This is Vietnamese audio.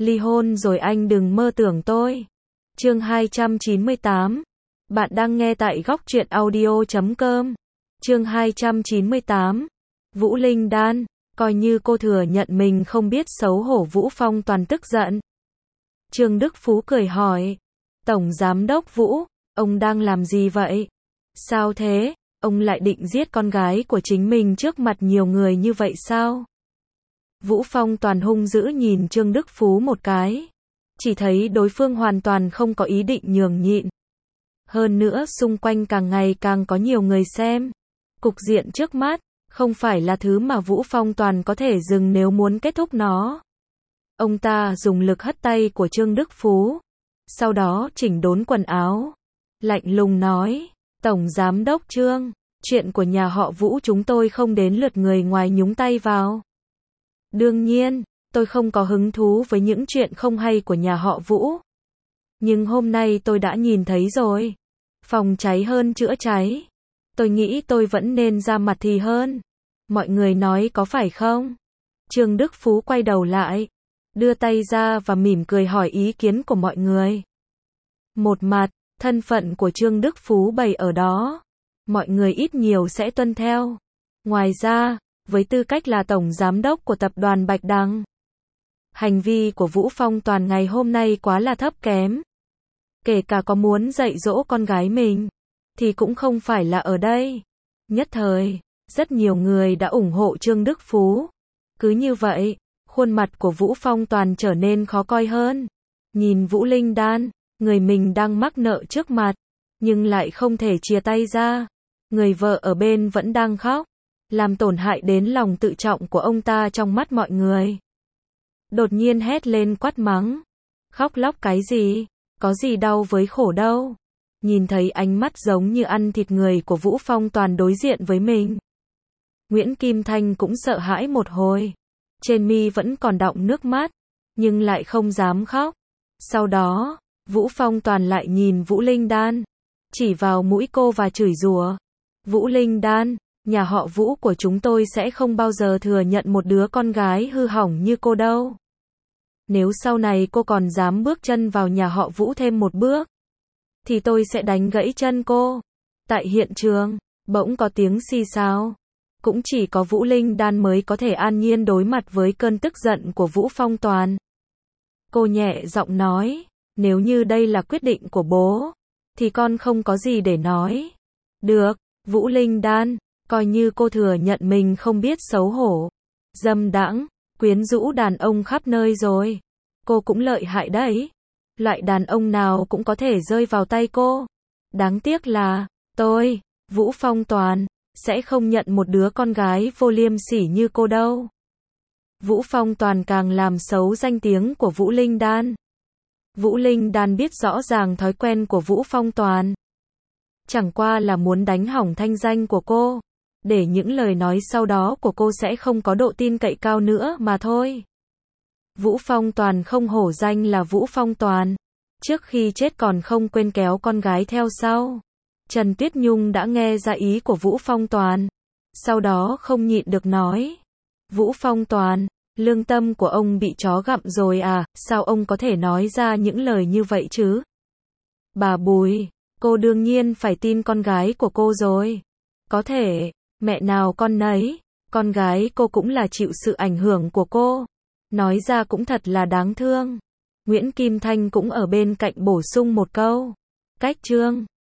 Ly hôn rồi anh đừng mơ tưởng tôi. Chương 298. Bạn đang nghe tại góc truyện audio.com. Chương 298. Vũ Linh Đan, coi như cô thừa nhận mình không biết xấu hổ. Vũ Phong Toàn tức giận. Trương Đức Phú cười hỏi, Tổng Giám đốc Vũ, ông đang làm gì vậy? Sao thế, ông lại định giết con gái của chính mình trước mặt nhiều người như vậy sao? Vũ Phong Toàn hung dữ nhìn Trương Đức Phú một cái. Chỉ thấy đối phương hoàn toàn không có ý định nhường nhịn. Hơn nữa xung quanh càng ngày càng có nhiều người xem. Cục diện trước mắt, không phải là thứ mà Vũ Phong Toàn có thể dừng nếu muốn kết thúc nó. Ông ta dùng lực hất tay của Trương Đức Phú. Sau đó chỉnh đốn quần áo. Lạnh lùng nói, Tổng Giám đốc Trương, chuyện của nhà họ Vũ chúng tôi không đến lượt người ngoài nhúng tay vào. Đương nhiên, tôi không có hứng thú với những chuyện không hay của nhà họ Vũ. Nhưng hôm nay tôi đã nhìn thấy rồi. Phòng cháy hơn chữa cháy. Tôi nghĩ tôi vẫn nên ra mặt thì hơn. Mọi người nói có phải không? Trương Đức Phú quay đầu lại, đưa tay ra và mỉm cười hỏi ý kiến của mọi người. Một mặt, thân phận của Trương Đức Phú bày ở đó. Mọi người ít nhiều sẽ tuân theo. Ngoài ra, với tư cách là Tổng Giám đốc của tập đoàn Bạch Đằng, hành vi của Vũ Phong Toàn ngày hôm nay quá là thấp kém. Kể cả có muốn dạy dỗ con gái mình, thì cũng không phải là ở đây. Nhất thời, rất nhiều người đã ủng hộ Trương Đức Phú. Cứ như vậy, khuôn mặt của Vũ Phong Toàn trở nên khó coi hơn. Nhìn Vũ Linh Đan, người mình đang mắc nợ trước mặt, nhưng lại không thể chia tay ra. Người vợ ở bên vẫn đang khóc, làm tổn hại đến lòng tự trọng của ông ta trong mắt mọi người. Đột nhiên hét lên quát mắng. Khóc lóc cái gì? Có gì đau với khổ đâu. Nhìn thấy ánh mắt giống như ăn thịt người của Vũ Phong Toàn đối diện với mình, Nguyễn Kim Thanh cũng sợ hãi một hồi. Trên mi vẫn còn đọng nước mắt, nhưng lại không dám khóc. Sau đó, Vũ Phong Toàn lại nhìn Vũ Linh Đan, chỉ vào mũi cô và chửi rủa. Vũ Linh Đan, nhà họ Vũ của chúng tôi sẽ không bao giờ thừa nhận một đứa con gái hư hỏng như cô đâu. Nếu sau này cô còn dám bước chân vào nhà họ Vũ thêm một bước, thì tôi sẽ đánh gãy chân cô. Tại hiện trường, bỗng có tiếng xì xào. Cũng chỉ có Vũ Linh Đan mới có thể an nhiên đối mặt với cơn tức giận của Vũ Phong Toàn. Cô nhẹ giọng nói, nếu như đây là quyết định của bố, thì con không có gì để nói. Được, Vũ Linh Đan, coi như cô thừa nhận mình không biết xấu hổ, dâm đãng, quyến rũ đàn ông khắp nơi rồi. Cô cũng lợi hại đấy. Loại đàn ông nào cũng có thể rơi vào tay cô. Đáng tiếc là, tôi, Vũ Phong Toàn, sẽ không nhận một đứa con gái vô liêm sỉ như cô đâu. Vũ Phong Toàn càng làm xấu danh tiếng của Vũ Linh Đan. Vũ Linh Đan biết rõ ràng thói quen của Vũ Phong Toàn. Chẳng qua là muốn đánh hỏng thanh danh của cô, để những lời nói sau đó của cô sẽ không có độ tin cậy cao nữa mà thôi. Vũ Phong Toàn không hổ danh là Vũ Phong Toàn. Trước khi chết còn không quên kéo con gái theo sau. Trần Tuyết Nhung đã nghe ra ý của Vũ Phong Toàn. Sau đó không nhịn được nói. Vũ Phong Toàn, lương tâm của ông bị chó gặm rồi à, sao ông có thể nói ra những lời như vậy chứ? Bà Bùi, cô đương nhiên phải tin con gái của cô rồi. Có thể, mẹ nào con nấy, con gái cô cũng là chịu sự ảnh hưởng của cô. Nói ra cũng thật là đáng thương. Nguyễn Kim Thanh cũng ở bên cạnh bổ sung một câu. Cách Trương